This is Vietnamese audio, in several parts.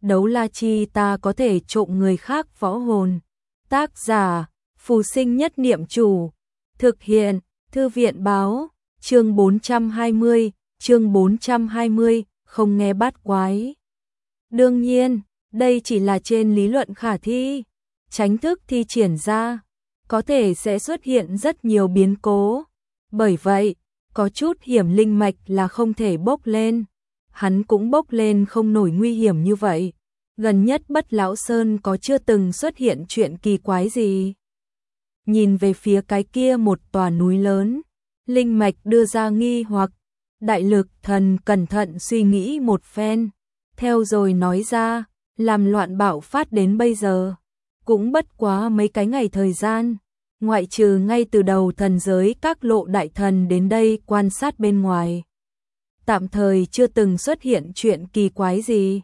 đấu la chi ta có thể trộm người khác võ hồn. Tác giả, Phù Sinh Nhất Niệm Chủ. Thực hiện, Thư viện báo, chương 420, không nghe bát quái. Đương nhiên, đây chỉ là trên lý luận khả thi. Chánh thức thi triển ra, có thể sẽ xuất hiện rất nhiều biến cố. Bởi vậy, có chút hiểm linh mạch là không thể bốc lên. Hắn cũng bốc lên không nổi nguy hiểm như vậy. Gần nhất Bất Lão Sơn có chưa từng xuất hiện chuyện kỳ quái gì. Nhìn về phía cái kia một tòa núi lớn, linh mạch đưa ra nghi hoặc. Đại Lực Thần cẩn thận suy nghĩ một phen, theo rồi nói ra, làm loạn bạo phát đến bây giờ, cũng bất quá mấy cái ngày thời gian, ngoại trừ ngay từ đầu thần giới các lộ đại thần đến đây quan sát bên ngoài. Tạm thời chưa từng xuất hiện chuyện kỳ quái gì.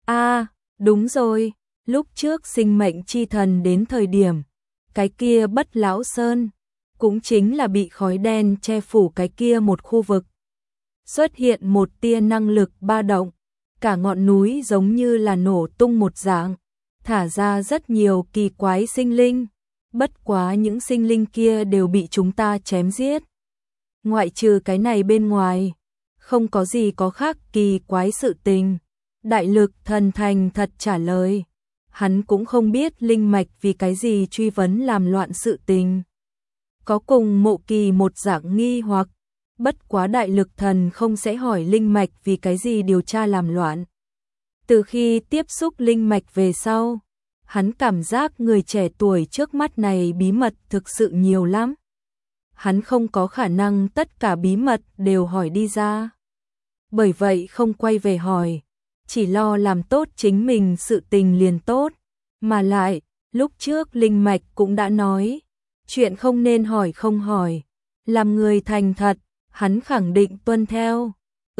Đúng rồi, lúc trước sinh mệnh chi thần đến thời điểm, cái kia Bất Lão Sơn, cũng chính là bị khói đen che phủ cái kia một khu vực. Xuất hiện một tia năng lực ba động, cả ngọn núi giống như là nổ tung một dạng, thả ra rất nhiều kỳ quái sinh linh, bất quá những sinh linh kia đều bị chúng ta chém giết. Ngoại trừ cái này bên ngoài, không có gì có khác kỳ quái sự tình. Đại Lực Thần thành thật trả lời, hắn cũng không biết linh mạch vì cái gì truy vấn làm loạn sự tình. Có cùng Mộ Kỳ một dạng nghi hoặc, bất quá Đại Lực Thần không sẽ hỏi linh mạch vì cái gì điều tra làm loạn. Từ khi tiếp xúc linh mạch về sau, hắn cảm giác người trẻ tuổi trước mắt này bí mật thực sự nhiều lắm. Hắn không có khả năng tất cả bí mật đều hỏi đi ra. Bởi vậy không quay về hỏi, chỉ lo làm tốt chính mình sự tình liền tốt. Mà lại, lúc trước linh mạch cũng đã nói, chuyện không nên hỏi không hỏi, làm người thành thật, hắn khẳng định tuân theo.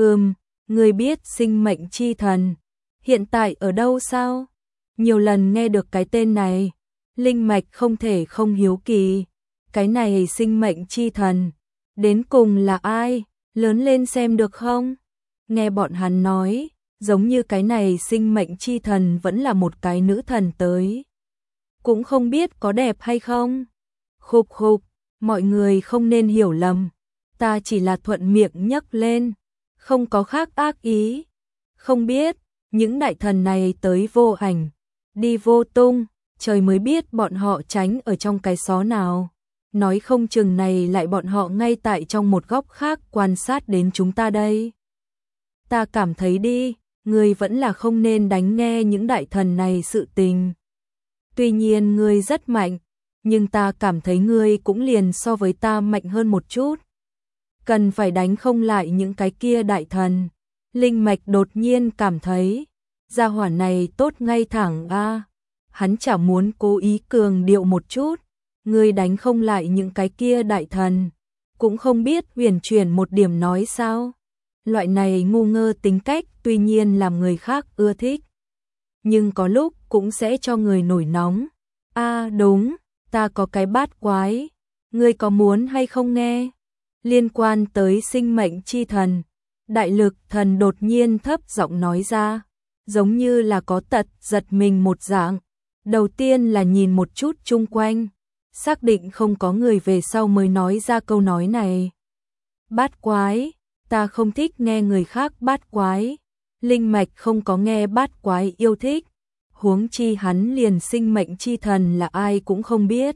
Người biết sinh mệnh chi thần hiện tại ở đâu sao? Nhiều lần nghe được cái tên này, linh mạch không thể không hiếu kỳ. Cái này sinh mệnh chi thần, đến cùng là ai? Lớn lên xem được không? Nghe bọn hắn nói, giống như cái này sinh mệnh chi thần vẫn là một cái nữ thần tới. Cũng không biết có đẹp hay không? Khục khục, mọi người không nên hiểu lầm. Ta chỉ là thuận miệng nhắc lên, không có khác ác ý. Không biết, những đại thần này tới vô ảnh, đi vô tung, trời mới biết bọn họ tránh ở trong cái xó nào. Nói không chừng này lại bọn họ ngay tại trong một góc khác quan sát đến chúng ta đây. Ta cảm thấy đi, ngươi vẫn là không nên đánh nghe những đại thần này sự tình. Tuy nhiên ngươi rất mạnh, nhưng ta cảm thấy ngươi cũng liền so với ta mạnh hơn một chút. Cần phải đánh không lại những cái kia đại thần. Linh mạch đột nhiên cảm thấy, gia hỏa này tốt ngay thẳng hắn chả muốn cố ý cường điệu một chút. Ngươi đánh không lại những cái kia đại thần, cũng không biết huyền chuyển một điểm nói sao. Loại này ngu ngơ tính cách tuy nhiên làm người khác ưa thích, nhưng có lúc cũng sẽ cho người nổi nóng. Đúng, ta có cái bát quái, ngươi có muốn hay không nghe? Liên quan tới sinh mệnh chi thần, Đại Lực Thần đột nhiên thấp giọng nói ra, giống như là có tật giật mình một dạng. Đầu tiên là nhìn một chút chung quanh, xác định không có người về sau mới nói ra câu nói này. Bát quái, ta không thích nghe người khác bát quái. Linh mạch không có nghe bát quái yêu thích, huống chi hắn liền sinh mệnh chi thần là ai cũng không biết.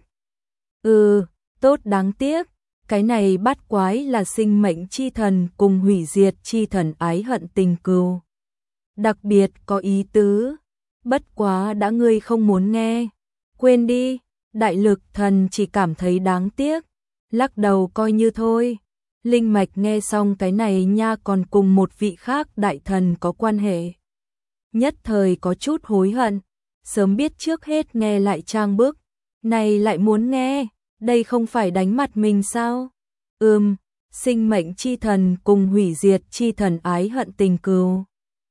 Tốt đáng tiếc, cái này bát quái là sinh mệnh chi thần cùng hủy diệt chi thần ái hận tình cừu. Đặc biệt có ý tứ, bất quá đã ngươi không muốn nghe, quên đi. Đại Lực Thần chỉ cảm thấy đáng tiếc, lắc đầu coi như thôi. Linh mạch nghe xong cái này nha còn cùng một vị khác đại thần có quan hệ. Nhất thời có chút hối hận, sớm biết trước hết nghe lại trang bức, này lại muốn nghe, đây không phải đánh mặt mình sao? Sinh mệnh chi thần cùng hủy diệt chi thần ái hận tình cừu.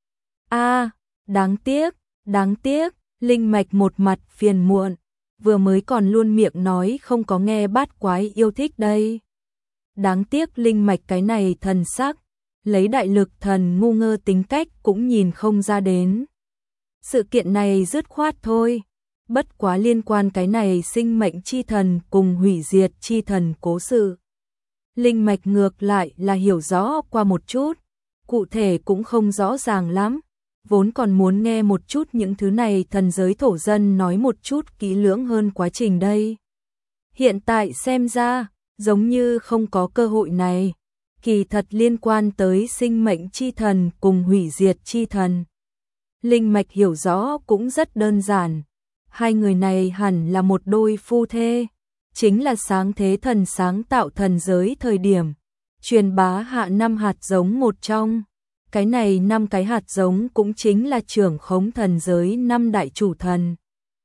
Đáng tiếc, linh mạch một mặt phiền muộn, vừa mới còn luôn miệng nói không có nghe bát quái yêu thích đây. Đáng tiếc linh mạch cái này thần sắc, lấy Đại Lực Thần ngu ngơ tính cách cũng nhìn không ra đến. Sự kiện này dứt khoát thôi. Bất quá liên quan cái này sinh mệnh chi thần cùng hủy diệt chi thần cố sự. Linh mạch ngược lại là hiểu rõ qua một chút, cụ thể cũng không rõ ràng lắm, vốn còn muốn nghe một chút những thứ này thần giới thổ dân nói một chút kỹ lưỡng hơn quá trình đây. Hiện tại xem ra, giống như không có cơ hội này, kỳ thật liên quan tới sinh mệnh chi thần cùng hủy diệt chi thần. Linh mạch hiểu rõ cũng rất đơn giản, hai người này hẳn là một đôi phu thê. Chính là sáng thế thần sáng tạo thần giới thời điểm, truyền bá hạ 5 hạt giống một trong. Cái này 5 cái hạt giống cũng chính là trưởng khống thần giới 5 đại chủ thần.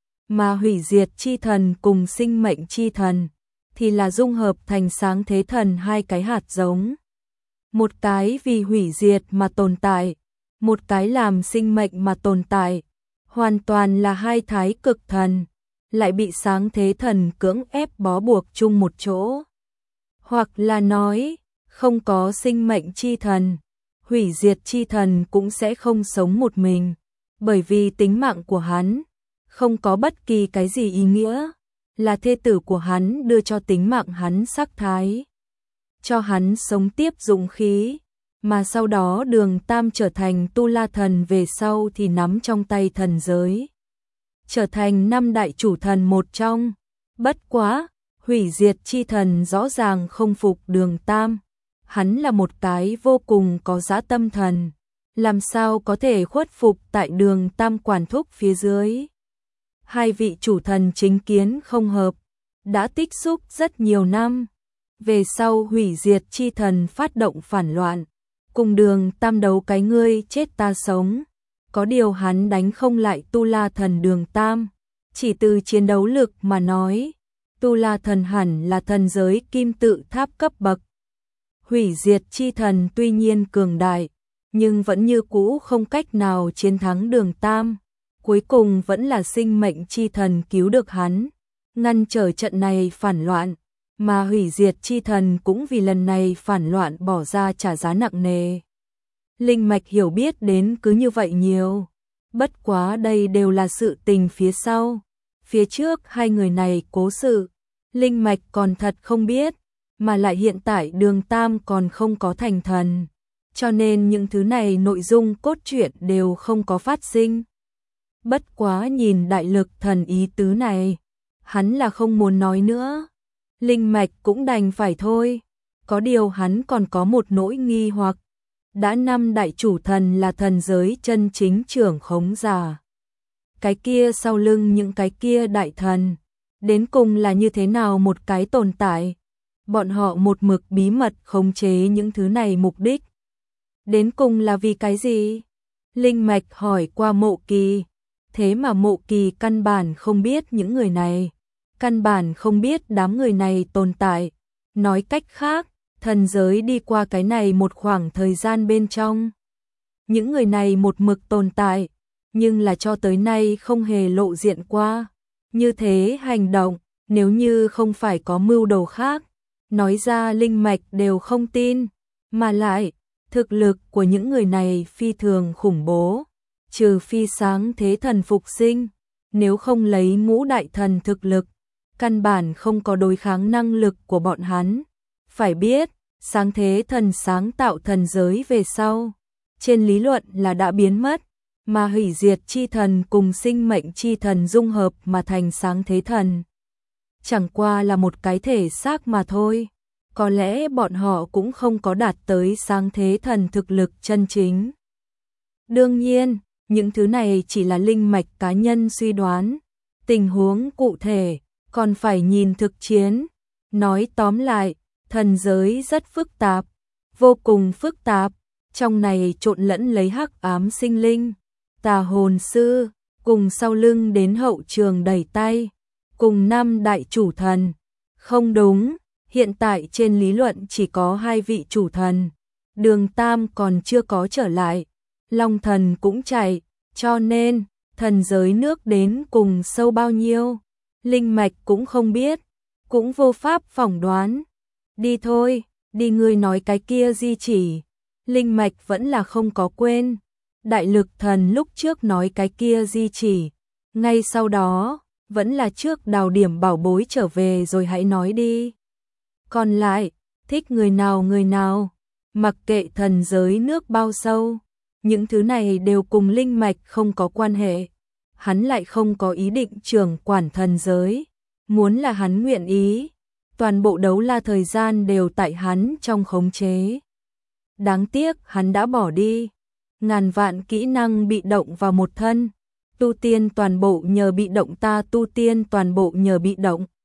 Mà hủy diệt chi thần cùng sinh mệnh chi thần, thì là dung hợp thành sáng thế thần 2 cái hạt giống. Một cái vì hủy diệt mà tồn tại, một cái làm sinh mệnh mà tồn tại, hoàn toàn là hai thái cực thần. Lại bị sáng thế thần cưỡng ép bó buộc chung một chỗ. Hoặc là nói, không có sinh mệnh chi thần, hủy diệt chi thần cũng sẽ không sống một mình, bởi vì tính mạng của hắn không có bất kỳ cái gì ý nghĩa, là thê tử của hắn đưa cho tính mạng hắn sắc thái, cho hắn sống tiếp dũng khí, mà sau đó Đường Tam trở thành Tu La thần về sau thì nắm trong tay thần giới, trở thành 5 đại chủ thần một trong. Bất quá, hủy diệt chi thần rõ ràng không phục Đường Tam. Hắn là một cái vô cùng có dã tâm thần, làm sao có thể khuất phục tại Đường Tam quản thúc phía dưới. Hai vị chủ thần chính kiến không hợp, đã tích xúc rất nhiều năm. Về sau hủy diệt chi thần phát động phản loạn, cùng Đường Tam đấu cái ngươi chết ta sống. Có điều hắn đánh không lại Tu La thần Đường Tam, chỉ từ chiến đấu lực mà nói, Tu La thần hẳn là thần giới kim tự tháp cấp bậc. Hủy diệt chi thần tuy nhiên cường đại, nhưng vẫn như cũ không cách nào chiến thắng Đường Tam. Cuối cùng vẫn là sinh mệnh chi thần cứu được hắn, ngăn trở trận này phản loạn, mà hủy diệt chi thần cũng vì lần này phản loạn bỏ ra trả giá nặng nề. Linh mạch hiểu biết đến cứ như vậy nhiều. Bất quá đây đều là sự tình phía sau. Phía trước hai người này cố sự, Linh mạch còn thật không biết, mà lại hiện tại Đường Tam còn không có thành thần. Cho nên những thứ này nội dung cốt truyện đều không có phát sinh. Bất quá nhìn đại lực thần ý tứ này, hắn là không muốn nói nữa. Linh mạch cũng đành phải thôi. Có điều hắn còn có một nỗi nghi hoặc. Đã 5 đại chủ thần là thần giới chân chính trưởng khống giả. Cái kia sau lưng những cái kia đại thần, đến cùng là như thế nào một cái tồn tại? Bọn họ một mực bí mật khống chế những thứ này mục đích. Đến cùng là vì cái gì? Linh mạch hỏi qua Mộ Kỳ, thế mà Mộ Kỳ căn bản không biết những người này, căn bản không biết đám người này tồn tại. Nói cách khác, thần giới đi qua cái này một khoảng thời gian bên trong. Những người này một mực tồn tại, nhưng là cho tới nay không hề lộ diện qua. Như thế hành động, nếu như không phải có mưu đồ khác, nói ra linh mạch đều không tin. Mà lại, thực lực của những người này phi thường khủng bố. Trừ phi sáng thế thần phục sinh, nếu không lấy ngũ đại thần thực lực, căn bản không có đối kháng năng lực của bọn hắn. Phải biết, sáng thế thần sáng tạo thần giới về sau, trên lý luận là đã biến mất, mà hủy diệt chi thần cùng sinh mệnh chi thần dung hợp mà thành sáng thế thần. Chẳng qua là một cái thể xác mà thôi, có lẽ bọn họ cũng không có đạt tới sáng thế thần thực lực chân chính. Đương nhiên, những thứ này chỉ là linh mạch cá nhân suy đoán, tình huống cụ thể còn phải nhìn thực chiến. Nói tóm lại, thần giới rất phức tạp, vô cùng phức tạp, trong này trộn lẫn lấy hắc ám sinh linh, tà hồn sư, cùng sau lưng đến hậu trường đẩy tay, cùng 5 đại chủ thần. Không đúng, hiện tại trên lý luận chỉ có 2 vị chủ thần, Đường Tam còn chưa có trở lại, Long thần cũng chạy, cho nên thần giới nước đến cùng sâu bao nhiêu, linh mạch cũng không biết, cũng vô pháp phỏng đoán. Đi thôi, đi, ngươi nói cái kia di chỉ. Linh mạch vẫn là không có quên. Đại lực thần lúc trước nói cái kia di chỉ, ngay sau đó, vẫn là trước đào điểm bảo bối trở về rồi hãy nói đi. Còn lại, thích người nào, mặc kệ thần giới nước bao sâu, những thứ này đều cùng linh mạch không có quan hệ. Hắn lại không có ý định trưởng quản thần giới, muốn là hắn nguyện ý, toàn bộ đấu la thời gian đều tại hắn trong khống chế. Đáng tiếc hắn đã bỏ đi, ngàn vạn kỹ năng bị động vào một thân, tu tiên toàn bộ nhờ bị động ta tu tiên toàn bộ nhờ bị động.